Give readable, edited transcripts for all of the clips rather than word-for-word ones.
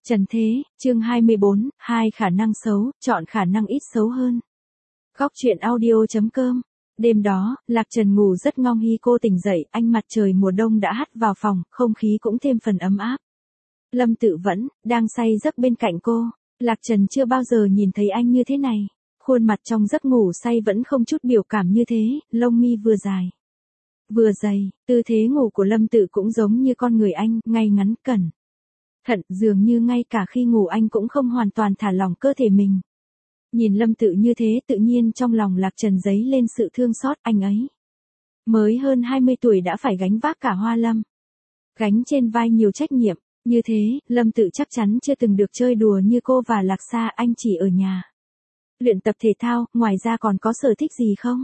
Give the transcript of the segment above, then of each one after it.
Trần Thế, chương 24, hai khả năng xấu, chọn khả năng ít xấu hơn. Góc truyện audio.com. Đêm đó, Lạc Trần ngủ rất ngon khi cô tỉnh dậy, ánh mặt trời mùa đông đã hắt vào phòng, không khí cũng thêm phần ấm áp. Lâm Tự vẫn đang say giấc bên cạnh cô. Lạc Trần chưa bao giờ nhìn thấy anh như thế này. Khuôn mặt trong giấc ngủ say vẫn không chút biểu cảm như thế, lông mi vừa dài, vừa dày, tư thế ngủ của Lâm Tự cũng giống như con người anh, ngay ngắn cẩn thận, dường như ngay cả khi ngủ anh cũng không hoàn toàn thả lỏng cơ thể mình. Nhìn Lâm Tự như thế tự nhiên trong lòng Lạc Trần dấy lên sự thương xót, anh ấy mới hơn 20 tuổi đã phải gánh vác cả Hoa Lâm. Gánh trên vai nhiều trách nhiệm, như thế, Lâm Tự chắc chắn chưa từng được chơi đùa như cô và Lạc Sa, anh chỉ ở nhà luyện tập thể thao, ngoài ra còn có sở thích gì không?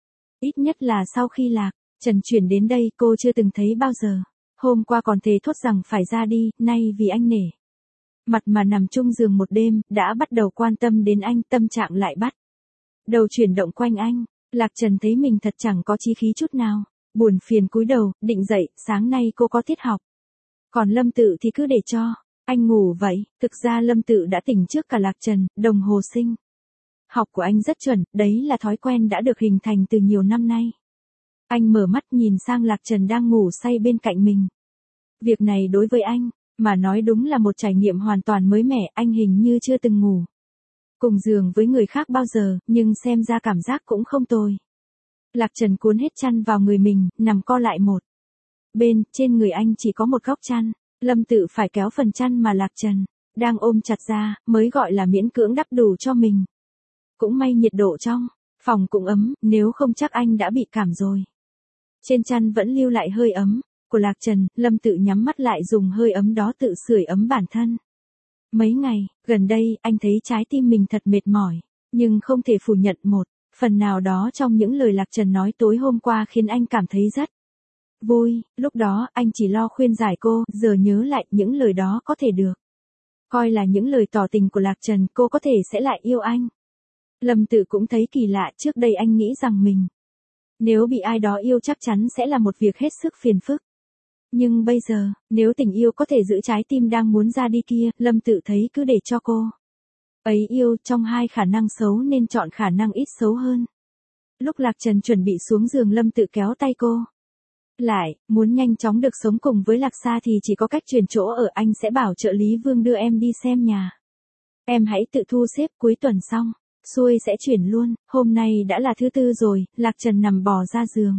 Ít nhất là sau khi Lạc Trần chuyển đến đây cô chưa từng thấy bao giờ. Hôm qua còn thề thốt rằng phải ra đi, nay vì anh nể mặt mà nằm chung giường một đêm, đã bắt đầu quan tâm đến anh, tâm trạng lại bắt đầu chuyển động quanh anh. Lạc Trần thấy mình thật chẳng có chí khí chút nào, buồn phiền cúi đầu, định dậy, sáng nay cô có tiết học. Còn Lâm Tự thì cứ để cho anh ngủ vậy. Thực ra Lâm Tự đã tỉnh trước cả Lạc Trần, đồng hồ sinh học của anh rất chuẩn, đấy là thói quen đã được hình thành từ nhiều năm nay. Anh mở mắt nhìn sang Lạc Trần đang ngủ say bên cạnh mình. Việc này đối với anh mà nói đúng là một trải nghiệm hoàn toàn mới mẻ, anh hình như chưa từng ngủ cùng giường với người khác bao giờ, nhưng xem ra cảm giác cũng không tồi. Lạc Trần cuốn hết chăn vào người mình, nằm co lại một bên, trên người anh chỉ có một góc chăn. Lâm Tự phải kéo phần chăn mà Lạc Trần đang ôm chặt ra, mới gọi là miễn cưỡng đắp đủ cho mình. Cũng may nhiệt độ trong phòng cũng ấm, nếu không chắc anh đã bị cảm rồi. Trên chăn vẫn lưu lại hơi ấm của Lạc Trần, Lâm Tự nhắm mắt lại dùng hơi ấm đó tự sưởi ấm bản thân. Mấy ngày gần đây, anh thấy trái tim mình thật mệt mỏi, nhưng không thể phủ nhận một phần nào đó trong những lời Lạc Trần nói tối hôm qua khiến anh cảm thấy rất vui. Lúc đó, anh chỉ lo khuyên giải cô, giờ nhớ lại những lời đó có thể được coi là những lời tỏ tình của Lạc Trần, cô có thể sẽ lại yêu anh. Lâm Tự cũng thấy kỳ lạ, trước đây anh nghĩ rằng mình nếu bị ai đó yêu chắc chắn sẽ là một việc hết sức phiền phức. Nhưng bây giờ, nếu tình yêu có thể giữ trái tim đang muốn ra đi kia, Lâm Tự thấy cứ để cho cô ấy yêu, trong hai khả năng xấu nên chọn khả năng ít xấu hơn. Lúc Lạc Trần chuẩn bị xuống giường, Lâm Tự kéo tay cô lại, muốn nhanh chóng được sống cùng với Lạc Sa thì chỉ có cách chuyển chỗ ở, anh sẽ bảo trợ lý Vương đưa em đi xem nhà. Em hãy tự thu xếp, cuối tuần xong xuôi sẽ chuyển luôn. Hôm nay đã là thứ Tư rồi, Lạc Trần nằm bò ra giường.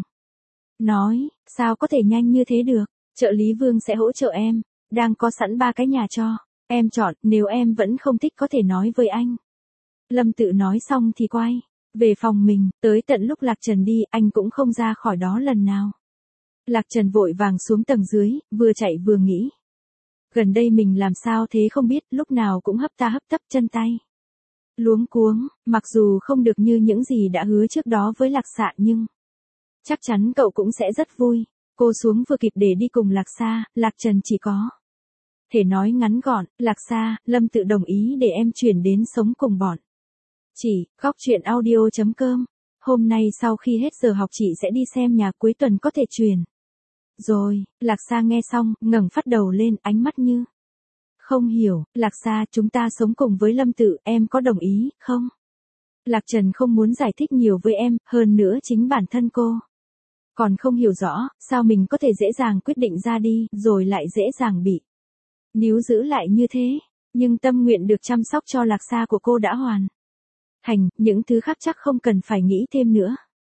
Nói, sao có thể nhanh như thế được, trợ lý Vương sẽ hỗ trợ em, đang có sẵn 3 cái nhà cho em chọn, nếu em vẫn không thích có thể nói với anh. Lâm Tự nói xong thì quay về phòng mình, tới tận lúc Lạc Trần đi, anh cũng không ra khỏi đó lần nào. Lạc Trần vội vàng xuống tầng dưới, vừa chạy vừa nghĩ. Gần đây mình làm sao thế không biết, lúc nào cũng hấp ta hấp tấp, chân tay luống cuống, mặc dù không được như những gì đã hứa trước đó với Lạc Sa nhưng chắc chắn cậu cũng sẽ rất vui. Cô xuống vừa kịp để đi cùng Lạc Sa, Lạc Trần chỉ có thể nói ngắn gọn, Lạc Sa, Lâm Tự đồng ý để em chuyển đến sống cùng bọn chị. Góc truyện audio.com. Hôm nay sau khi hết giờ học chị sẽ đi xem nhà, cuối tuần có thể chuyển rồi. Lạc Sa nghe xong, ngẩng phát đầu lên, ánh mắt như không hiểu. Lạc Sa, chúng ta sống cùng với Lâm Tự, em có đồng ý không? Lạc Trần không muốn giải thích nhiều với em, hơn nữa chính bản thân cô còn không hiểu rõ, sao mình có thể dễ dàng quyết định ra đi, rồi lại dễ dàng bị níu giữ lại như thế. Nhưng tâm nguyện được chăm sóc cho Lạc Sa của cô đã hoàn thành, những thứ khác chắc không cần phải nghĩ thêm nữa.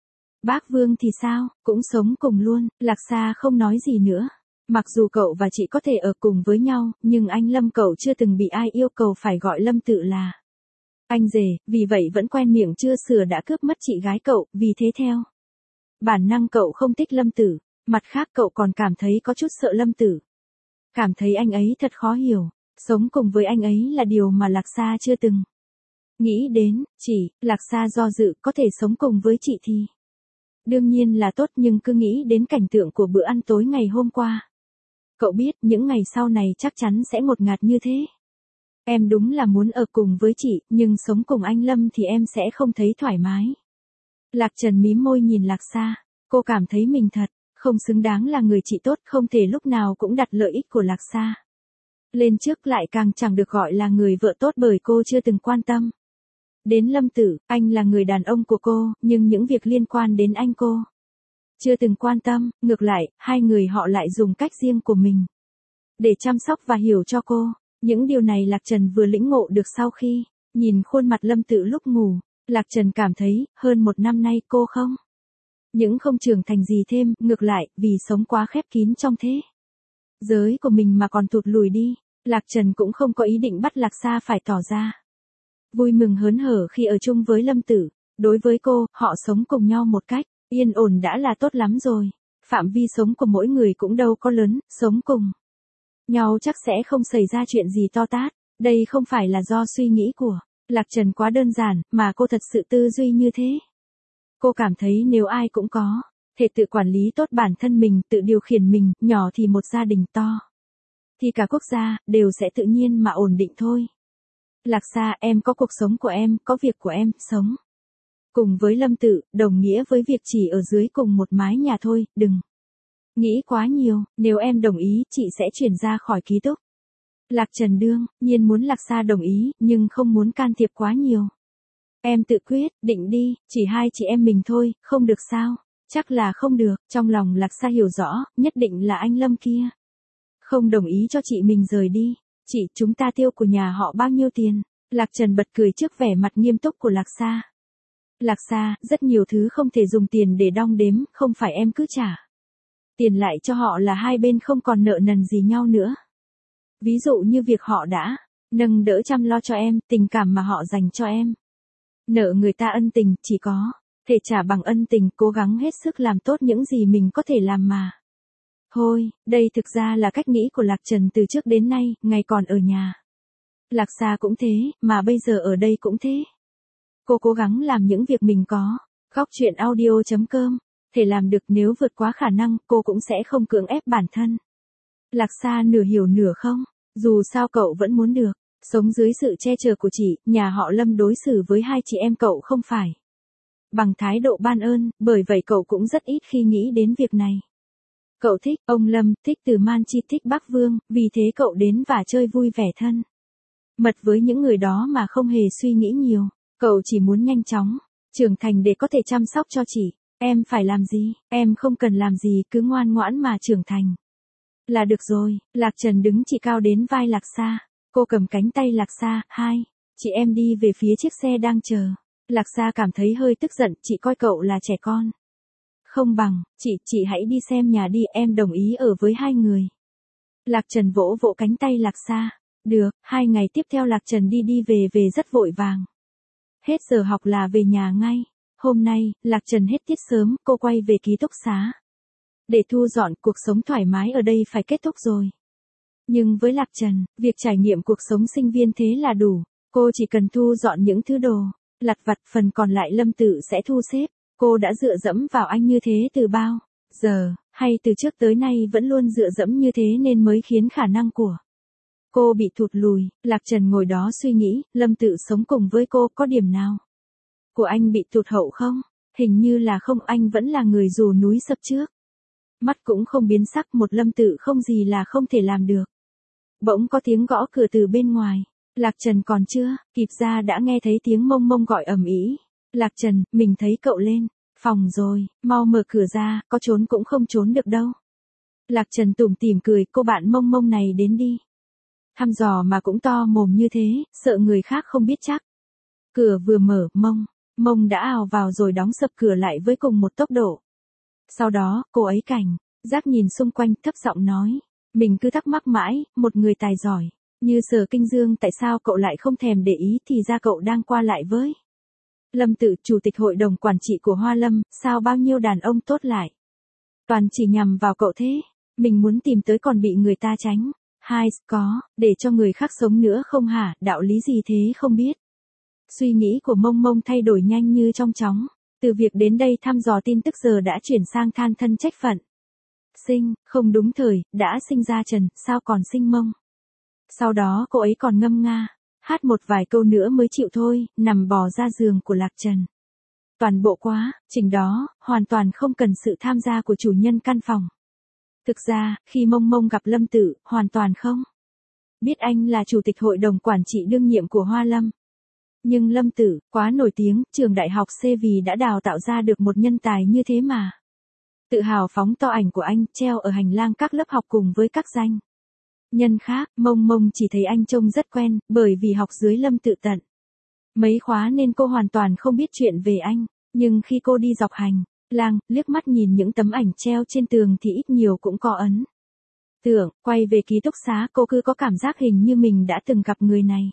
Bác Vương thì sao, cũng sống cùng luôn. Lạc Sa không nói gì nữa. Mặc dù cậu và chị có thể ở cùng với nhau, nhưng anh Lâm cậu chưa từng bị ai yêu cầu phải gọi Lâm Tự là anh rể, vì vậy vẫn quen miệng chưa sửa đã cướp mất chị gái cậu, vì thế theo bản năng cậu không thích Lâm Tự. Mặt khác cậu còn cảm thấy có chút sợ Lâm Tự. Cảm thấy anh ấy thật khó hiểu. Sống cùng với anh ấy là điều mà Lạc Sa chưa từng nghĩ đến. Chỉ, Lạc Sa do dự, có thể sống cùng với chị thì đương nhiên là tốt, nhưng cứ nghĩ đến cảnh tượng của bữa ăn tối ngày hôm qua. Cậu biết, những ngày sau này chắc chắn sẽ ngột ngạt như thế. Em đúng là muốn ở cùng với chị, nhưng sống cùng anh Lâm thì em sẽ không thấy thoải mái. Lạc Trần mím môi nhìn Lạc Sa, cô cảm thấy mình thật không xứng đáng là người chị tốt, không thể lúc nào cũng đặt lợi ích của Lạc Sa Lên trước lại càng chẳng được gọi là người vợ tốt bởi cô chưa từng quan tâm. Đến Lâm Tử, anh là người đàn ông của cô, nhưng những việc liên quan đến anh cô chưa từng quan tâm, ngược lại, hai người họ lại dùng cách riêng của mình để chăm sóc và hiểu cho cô. Những điều này Lạc Trần vừa lĩnh ngộ được sau khi nhìn khuôn mặt Lâm Tử lúc ngủ. Lạc Trần cảm thấy, hơn 1 năm nay cô không những không trưởng thành gì thêm, ngược lại, vì sống quá khép kín trong thế giới của mình mà còn tụt lùi đi. Lạc Trần cũng không có ý định bắt Lạc Sa phải tỏ ra vui mừng hớn hở khi ở chung với Lâm Tử. Đối với cô, họ sống cùng nhau một cách yên ổn đã là tốt lắm rồi. Phạm vi sống của mỗi người cũng đâu có lớn, sống cùng nhau chắc sẽ không xảy ra chuyện gì to tát. Đây không phải là do suy nghĩ của Lạc Trần quá đơn giản, mà cô thật sự tư duy như thế. Cô cảm thấy nếu ai cũng có thể tự quản lý tốt bản thân mình, tự điều khiển mình, nhỏ thì một gia đình, to thì cả quốc gia, đều sẽ tự nhiên mà ổn định thôi. Lạc Sa, em có cuộc sống của em, có việc của em, sống cùng với Lâm Tử, đồng nghĩa với việc chỉ ở dưới cùng một mái nhà thôi, đừng nghĩ quá nhiều, nếu em đồng ý, chị sẽ chuyển ra khỏi ký túc. Lạc Trần đương nhiên muốn Lạc Sa đồng ý, nhưng không muốn can thiệp quá nhiều. Em tự quyết định đi, chỉ hai chị em mình thôi, không được sao? Chắc là không được. Trong lòng Lạc Sa hiểu rõ, nhất định là anh Lâm kia không đồng ý cho chị mình rời đi. Chị, chúng ta tiêu của nhà họ bao nhiêu tiền? Lạc Trần bật cười trước vẻ mặt nghiêm túc của Lạc Sa. Lạc Sa, rất nhiều thứ không thể dùng tiền để đong đếm, không phải em cứ trả tiền lại cho họ là hai bên không còn nợ nần gì nhau nữa. Ví dụ như việc họ đã nâng đỡ chăm lo cho em, tình cảm mà họ dành cho em. Nợ người ta ân tình, chỉ có thể trả bằng ân tình, cố gắng hết sức làm tốt những gì mình có thể làm mà. Thôi, đây thực ra là cách nghĩ của Lạc Trần từ trước đến nay, ngày còn ở nhà. Lạc Sa cũng thế, mà bây giờ ở đây cũng thế. Cô cố gắng làm những việc mình có. Góc truyện audio.com. Thể làm được, nếu vượt quá khả năng, cô cũng sẽ không cưỡng ép bản thân. Lạc Sa nửa hiểu nửa không. Dù sao cậu vẫn muốn được sống dưới sự che chở của chị. Nhà họ Lâm đối xử với hai chị em cậu không phải bằng thái độ ban ơn, bởi vậy cậu cũng rất ít khi nghĩ đến việc này. Cậu thích ông Lâm, thích Từ Man Chi, thích Bắc Vương, vì thế cậu đến và chơi vui vẻ thân mật với những người đó mà không hề suy nghĩ nhiều. Cậu chỉ muốn nhanh chóng trưởng thành để có thể chăm sóc cho chị. Em phải làm gì? Em không cần làm gì, cứ ngoan ngoãn mà trưởng thành là được rồi. Lạc Trần đứng chỉ cao đến vai Lạc Sa. Cô cầm cánh tay Lạc Sa, hai chị em đi về phía chiếc xe đang chờ. Lạc Sa cảm thấy hơi tức giận, chị coi cậu là trẻ con. Không bằng, chị hãy đi xem nhà đi, em đồng ý ở với hai người. Lạc Trần vỗ vỗ cánh tay Lạc Sa. Được, 2 ngày tiếp theo Lạc Trần đi về rất vội vàng. Hết giờ học là về nhà ngay. Hôm nay, Lạc Trần hết tiết sớm, cô quay về ký túc xá để thu dọn, cuộc sống thoải mái ở đây phải kết thúc rồi. Nhưng với Lạc Trần, việc trải nghiệm cuộc sống sinh viên thế là đủ. Cô chỉ cần thu dọn những thứ đồ lặt vặt, phần còn lại Lâm Tử sẽ thu xếp. Cô đã dựa dẫm vào anh như thế từ bao giờ, hay từ trước tới nay vẫn luôn dựa dẫm như thế nên mới khiến khả năng của cô bị thụt lùi. Lạc Trần ngồi đó suy nghĩ, Lâm Tử sống cùng với cô có điểm nào của anh bị tụt hậu không? Hình như là không, anh vẫn là người dù núi sập trước mắt cũng không biến sắc. Một Lâm Tử không gì là không thể làm được. Bỗng có tiếng gõ cửa từ bên ngoài. Lạc Trần còn chưa kịp ra đã nghe thấy tiếng mông mông gọi ầm ĩ. Lạc Trần, mình thấy cậu lên phòng rồi, mau mở cửa ra, có trốn cũng không trốn được đâu. Lạc Trần tủm tỉm cười, cô bạn mông mông này đến đi. Thăm dò mà cũng to mồm như thế, sợ người khác không biết chắc. Cửa vừa mở, mông đã ào vào rồi đóng sập cửa lại với cùng một tốc độ. Sau đó, cô ấy cảnh giác nhìn xung quanh, thấp giọng nói. Mình cứ thắc mắc mãi, một người tài giỏi như Sở Kinh Dương tại sao cậu lại không thèm để ý, thì ra cậu đang qua lại với Lâm Tử, chủ tịch hội đồng quản trị của Hoa Lâm, sao bao nhiêu đàn ông tốt lại toàn chỉ nhằm vào cậu thế? Mình muốn tìm tới còn bị người ta tránh. Hai, có, để cho người khác sống nữa không hả, đạo lý gì thế không biết. Suy nghĩ của mông mông thay đổi nhanh như trong chóng. Từ việc đến đây thăm dò tin tức giờ đã chuyển sang than thân trách phận. Sinh, không đúng thời, đã sinh ra Trần, sao còn sinh mông. Sau đó cô ấy còn ngâm nga hát một vài câu nữa mới chịu thôi, nằm bò ra giường của Lạc Trần. Toàn bộ quá trình đó, hoàn toàn không cần sự tham gia của chủ nhân căn phòng. Thực ra, khi mông mông gặp Lâm Tử, hoàn toàn không biết anh là chủ tịch hội đồng quản trị đương nhiệm của Hoa Lâm. Nhưng Lâm Tử, quá nổi tiếng, trường đại học C vì đã đào tạo ra được một nhân tài như thế mà. Tự hào phóng to ảnh của anh, treo ở hành lang các lớp học cùng với các danh nhân khác, Mông Mông chỉ thấy anh trông rất quen, bởi vì học dưới Lâm Tự tận mấy khóa nên cô hoàn toàn không biết chuyện về anh, nhưng khi cô đi dọc hành lang, liếc mắt nhìn những tấm ảnh treo trên tường thì ít nhiều cũng có ấn tượng, quay về ký túc xá cô cứ có cảm giác hình như mình đã từng gặp người này.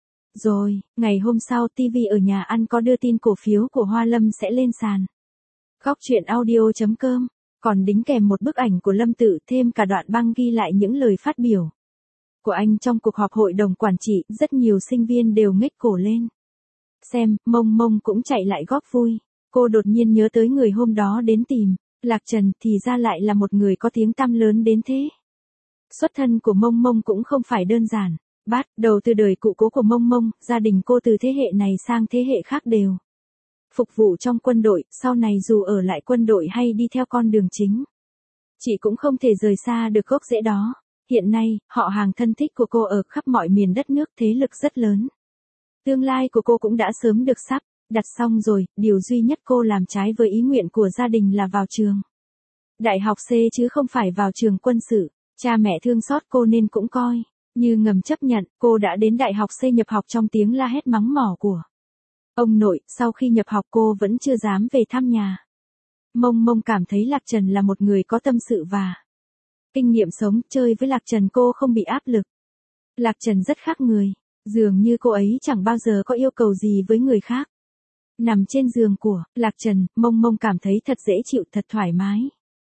Rồi, ngày hôm sau TV ở nhà ăn có đưa tin cổ phiếu của Hoa Lâm sẽ lên sàn. Góc truyện audio.com, còn đính kèm một bức ảnh của Lâm Tự thêm cả đoạn băng ghi lại những lời phát biểu của anh trong cuộc họp hội đồng quản trị, rất nhiều sinh viên đều ngếch cổ lên. Xem, Mông Mông cũng chạy lại góp vui. Cô đột nhiên nhớ tới người hôm đó đến tìm, Lạc Trần, thì ra lại là một người có tiếng tăm lớn đến thế. Xuất thân của Mông Mông cũng không phải đơn giản. Bắt đầu từ đời cụ cố của Mông Mông, gia đình cô từ thế hệ này sang thế hệ khác đều phục vụ trong quân đội, sau này dù ở lại quân đội hay đi theo con đường chính, chị cũng không thể rời xa được gốc rễ đó. Hiện nay, họ hàng thân thích của cô ở khắp mọi miền đất nước, thế lực rất lớn. Tương lai của cô cũng đã sớm được sắp đặt xong rồi, điều duy nhất cô làm trái với ý nguyện của gia đình là vào trường đại học C chứ không phải vào trường quân sự. Cha mẹ thương xót cô nên cũng coi như ngầm chấp nhận. Cô đã đến đại học C nhập học trong tiếng la hét mắng mỏ của ông nội. Sau khi nhập học cô vẫn chưa dám về thăm nhà. Mông Mông cảm thấy Lạc Trần là một người có tâm sự và kinh nghiệm sống, chơi với Lạc Trần cô không bị áp lực. Lạc Trần rất khác người, dường như cô ấy chẳng bao giờ có yêu cầu gì với người khác. Nằm trên giường của Lạc Trần, Mông Mông cảm thấy thật dễ chịu, thật thoải mái.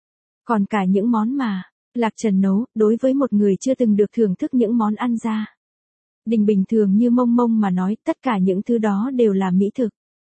Còn cả những món mà Lạc Trần nấu, đối với một người chưa từng được thưởng thức những món ăn gia đình bình thường như Mông Mông mà nói, tất cả những thứ đó đều là mỹ thực.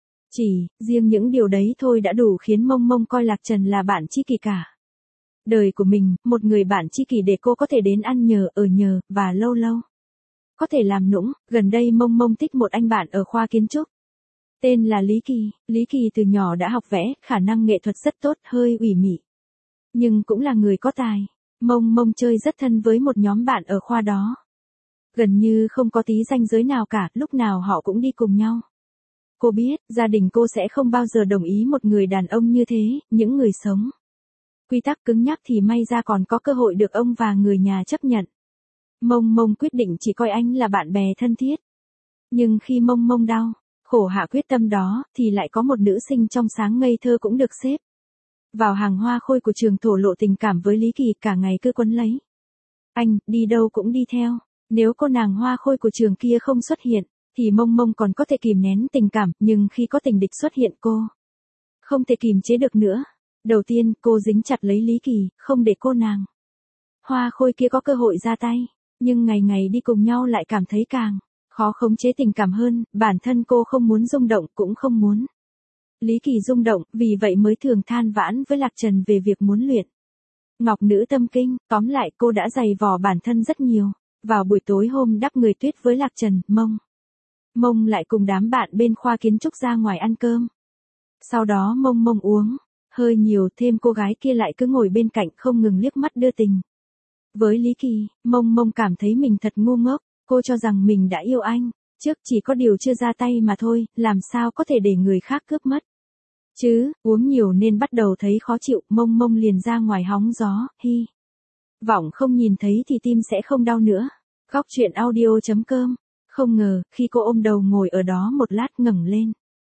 Chỉ riêng những điều đấy thôi đã đủ khiến Mông Mông coi Lạc Trần là bạn tri kỷ cả đời của mình, một người bạn tri kỷ để cô có thể đến ăn nhờ, ở nhờ, và lâu lâu có thể làm nũng. Gần đây Mông Mông thích một anh bạn ở khoa kiến trúc. Tên là Lý Kỳ. Lý Kỳ từ nhỏ đã học vẽ, khả năng nghệ thuật rất tốt, hơi ủy mị, nhưng cũng là người có tài. Mông Mông chơi rất thân với một nhóm bạn ở khoa đó. Gần như không có tí ranh giới nào cả, lúc nào họ cũng đi cùng nhau. Cô biết, gia đình cô sẽ không bao giờ đồng ý một người đàn ông như thế, những người sống quy tắc cứng nhắc thì may ra còn có cơ hội được ông và người nhà chấp nhận. Mông Mông quyết định chỉ coi anh là bạn bè thân thiết. Nhưng khi Mông Mông đau khổ hạ quyết tâm đó, thì lại có một nữ sinh trong sáng ngây thơ cũng được xếp vào hàng hoa khôi của trường thổ lộ tình cảm với Lý Kỳ, cả ngày cứ quấn lấy anh, đi đâu cũng đi theo. Nếu cô nàng hoa khôi của trường kia không xuất hiện, thì Mông Mông còn có thể kìm nén tình cảm, nhưng khi có tình địch xuất hiện cô không thể kìm chế được nữa. Đầu tiên, cô dính chặt lấy Lý Kỳ, không để cô nàng hoa khôi kia có cơ hội ra tay. Nhưng ngày ngày đi cùng nhau lại cảm thấy càng khó khống chế tình cảm hơn. Bản thân cô không muốn rung động, cũng không muốn Lý Kỳ rung động, vì vậy mới thường than vãn với Lạc Trần về việc muốn luyện ngọc nữ tâm kinh. Tóm lại, cô đã dày vò bản thân rất nhiều. Vào buổi tối hôm đắp người tuyết với Lạc Trần, Mông Mông lại cùng đám bạn bên khoa kiến trúc ra ngoài ăn cơm. Sau đó Mông Mông uống hơi nhiều, thêm cô gái kia lại cứ ngồi bên cạnh không ngừng liếc mắt đưa tình với Lý Kỳ. Mông Mông cảm thấy mình thật ngu ngốc. Cô cho rằng mình đã yêu anh trước, chỉ có điều chưa ra tay mà thôi, làm sao có thể để người khác cướp mất chứ. Uống nhiều nên bắt đầu thấy khó chịu, Mông Mông liền ra ngoài hóng gió, hy vọng không nhìn thấy thì tim sẽ không đau nữa. Góc truyện audio.com. Không ngờ, khi cô ôm đầu ngồi ở đó một lát, ngẩng lên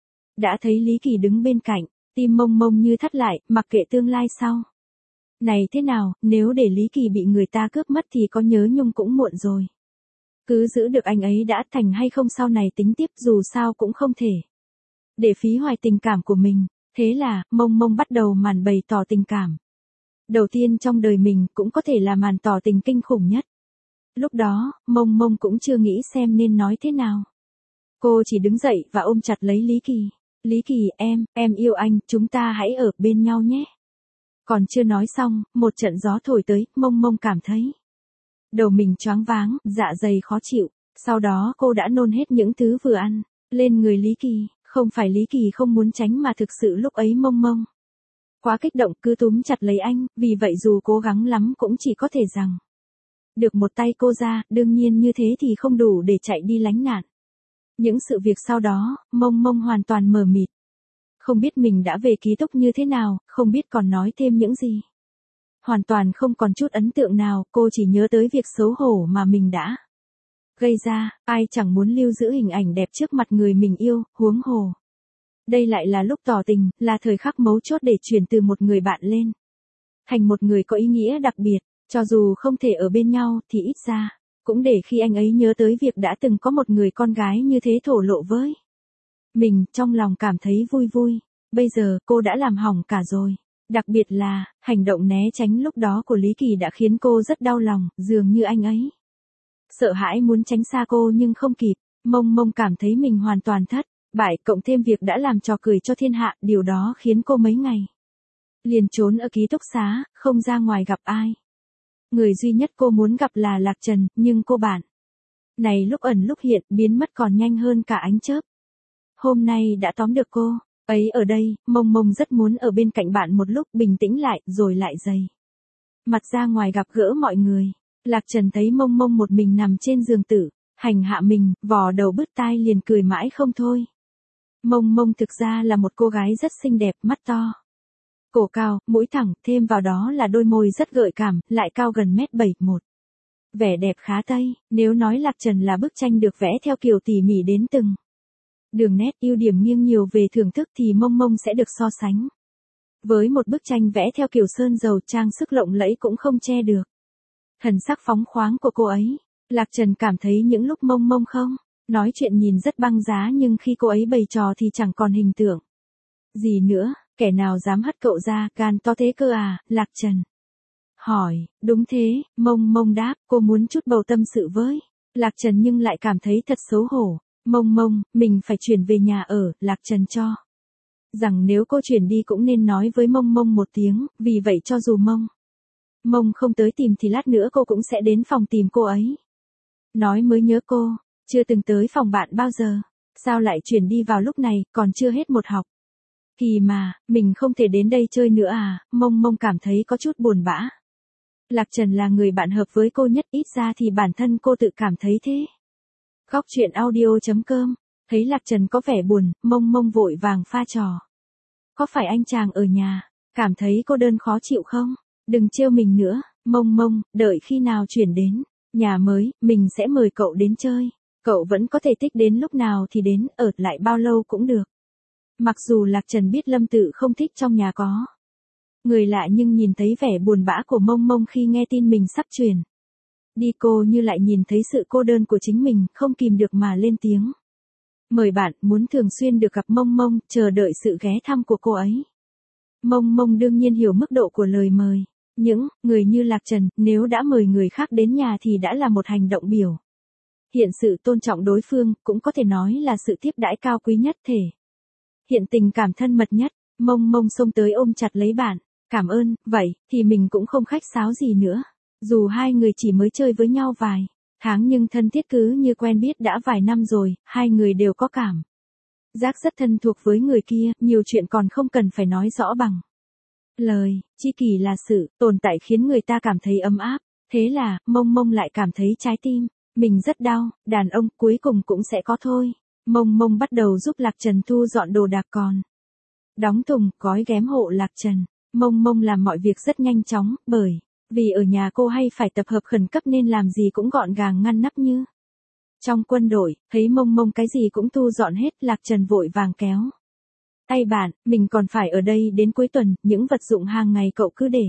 đã thấy Lý Kỳ đứng bên cạnh. Tim Mông Mông như thắt lại, mặc kệ tương lai sau này thế nào, nếu để Lý Kỳ bị người ta cướp mất thì có nhớ nhung cũng muộn rồi. Cứ giữ được anh ấy đã, thành hay không sau này tính tiếp, dù sao cũng không thể để phí hoài tình cảm của mình. Thế là, Mông Mông bắt đầu màn bày tỏ tình cảm đầu tiên trong đời mình, cũng có thể là màn tỏ tình kinh khủng nhất. Lúc đó, Mông Mông cũng chưa nghĩ xem nên nói thế nào. Cô chỉ đứng dậy và ôm chặt lấy Lý Kỳ. Lý Kỳ, em yêu anh, chúng ta hãy ở bên nhau nhé. Còn chưa nói xong, một trận gió thổi tới, Mông Mông cảm thấy đầu mình choáng váng, dạ dày khó chịu. Sau đó cô đã nôn hết những thứ vừa ăn lên người Lý Kỳ. Không phải Lý Kỳ không muốn tránh mà thực sự lúc ấy Mông Mông quá kích động, cứ túm chặt lấy anh, vì vậy dù cố gắng lắm cũng chỉ có thể rằng Được một tay cô ra, đương nhiên như thế thì không đủ để chạy đi lánh nạn. Những sự việc sau đó, Mông Mông hoàn toàn mờ mịt. Không biết mình đã về ký túc như thế nào, không biết còn nói thêm những gì. Hoàn toàn không còn chút ấn tượng nào, cô chỉ nhớ tới việc xấu hổ mà mình đã gây ra, ai chẳng muốn lưu giữ hình ảnh đẹp trước mặt người mình yêu, huống hồ. Đây lại là lúc tỏ tình, là thời khắc mấu chốt để chuyển từ một người bạn lên thành một người có ý nghĩa đặc biệt, cho dù không thể ở bên nhau thì ít ra cũng để khi anh ấy nhớ tới việc đã từng có một người con gái như thế thổ lộ với mình, trong lòng cảm thấy vui vui. Bây giờ cô đã làm hỏng cả rồi. Đặc biệt là, hành động né tránh lúc đó của Lý Kỳ đã khiến cô rất đau lòng, dường như anh ấy sợ hãi muốn tránh xa cô nhưng không kịp. Mông Mông cảm thấy mình hoàn toàn thất bại, cộng thêm việc đã làm trò cười cho thiên hạ, điều đó khiến cô mấy ngày liền trốn ở ký túc xá, không ra ngoài gặp ai. Người duy nhất cô muốn gặp là Lạc Trần, nhưng cô bạn này lúc ẩn lúc hiện, biến mất còn nhanh hơn cả ánh chớp. Hôm nay đã tóm được cô ấy ở đây, Mông Mông rất muốn ở bên cạnh bạn một lúc, bình tĩnh lại, rồi lại dày mặt ra ngoài gặp gỡ mọi người. Lạc Trần thấy Mông Mông một mình nằm trên giường tử hành hạ mình, vò đầu bứt tai liền cười mãi không thôi. Mông Mông thực ra là một cô gái rất xinh đẹp, mắt to, cổ cao, mũi thẳng, thêm vào đó là đôi môi rất gợi cảm, lại cao gần mét 71. Vẻ đẹp khá Tây, nếu nói Lạc Trần là bức tranh được vẽ theo kiểu tỉ mỉ đến từng đường nét, ưu điểm nghiêng nhiều về thưởng thức thì Mông Mông sẽ được so sánh với một bức tranh vẽ theo kiểu sơn dầu, trang sức lộng lẫy cũng không che được thần sắc phóng khoáng của cô ấy. Lạc Trần cảm thấy những lúc Mông Mông không nói chuyện nhìn rất băng giá, nhưng khi cô ấy bày trò thì chẳng còn hình tượng gì nữa. Kẻ nào dám hất cậu ra, gan to thế cơ à? Lạc Trần hỏi. Đúng thế, Mông Mông đáp, cô muốn chút bầu tâm sự với Lạc Trần nhưng lại cảm thấy thật xấu hổ. Mông Mông, mình phải chuyển về nhà ở, Lạc Trần cho rằng nếu cô chuyển đi cũng nên nói với Mông Mông một tiếng, vì vậy cho dù Mông Mông không tới tìm thì lát nữa cô cũng sẽ đến phòng tìm cô ấy. Nói mới nhớ cô chưa từng tới phòng bạn bao giờ, sao lại chuyển đi vào lúc này, còn chưa hết một học kỳ mà, mình không thể đến đây chơi nữa à? Mông Mông cảm thấy có chút buồn bã. Lạc Trần là người bạn hợp với cô nhất, ít ra thì bản thân cô tự cảm thấy thế. Góc truyện audio.com. Thấy Lạc Trần có vẻ buồn, Mông Mông vội vàng pha trò. Có phải anh chàng ở nhà cảm thấy cô đơn khó chịu không? Đừng trêu mình nữa, Mông Mông, đợi khi nào chuyển đến nhà mới, mình sẽ mời cậu đến chơi. Cậu vẫn có thể thích đến lúc nào thì đến, ở lại bao lâu cũng được. Mặc dù Lạc Trần biết Lâm Tự không thích trong nhà có người lạ, nhưng nhìn thấy vẻ buồn bã của Mông Mông khi nghe tin mình sắp chuyển đi, cô như lại nhìn thấy sự cô đơn của chính mình, không kìm được mà lên tiếng. Mời bạn, muốn thường xuyên được gặp Mông Mông, chờ đợi sự ghé thăm của cô ấy. Mông Mông đương nhiên hiểu mức độ của lời mời. Những người như Lạc Trần, nếu đã mời người khác đến nhà thì đã là một hành động biểu hiện sự tôn trọng đối phương, cũng có thể nói là sự tiếp đãi cao quý nhất, thể hiện tình cảm thân mật nhất. Mông Mông xông tới ôm chặt lấy bạn. Cảm ơn, vậy thì mình cũng không khách sáo gì nữa. Dù hai người chỉ mới chơi với nhau vài tháng nhưng thân thiết cứ như quen biết đã vài năm rồi, hai người đều có cảm giác rất thân thuộc với người kia, nhiều chuyện còn không cần phải nói rõ bằng lời. Tri kỷ là sự tồn tại khiến người ta cảm thấy ấm áp. Thế là, Mông Mông lại cảm thấy trái tim mình rất đau. Đàn ông cuối cùng cũng sẽ có thôi. Mông Mông bắt đầu giúp Lạc Trần thu dọn đồ đạc, còn đóng thùng, gói ghém hộ Lạc Trần. Mông Mông làm mọi việc rất nhanh chóng, bởi vì ở nhà cô hay phải tập hợp khẩn cấp nên làm gì cũng gọn gàng ngăn nắp như trong quân đội. Thấy Mông Mông cái gì cũng thu dọn hết, Lạc Trần vội vàng kéo tay bạn, mình còn phải ở đây đến cuối tuần, những vật dụng hàng ngày cậu cứ để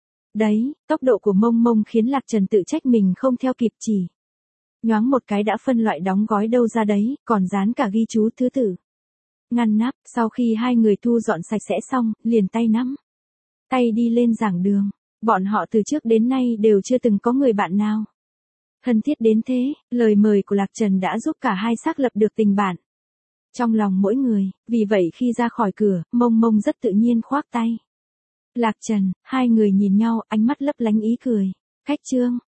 đấy. Tốc độ của Mông Mông khiến Lạc Trần tự trách mình không theo kịp, chỉ nhoáng một cái đã phân loại đóng gói đâu ra đấy, còn dán cả ghi chú thứ tự ngăn nắp. Sau khi hai người thu dọn sạch sẽ xong, liền tay nắm tay đi lên giảng đường. Bọn họ từ trước đến nay đều chưa từng có người bạn nào thân thiết đến thế. Lời mời của Lạc Trần đã giúp cả hai xác lập được tình bạn trong lòng mỗi người. Vì vậy khi ra khỏi cửa, Mông Mông rất tự nhiên khoác tay Lạc Trần. Hai người nhìn nhau, ánh mắt lấp lánh ý cười. Khách trương.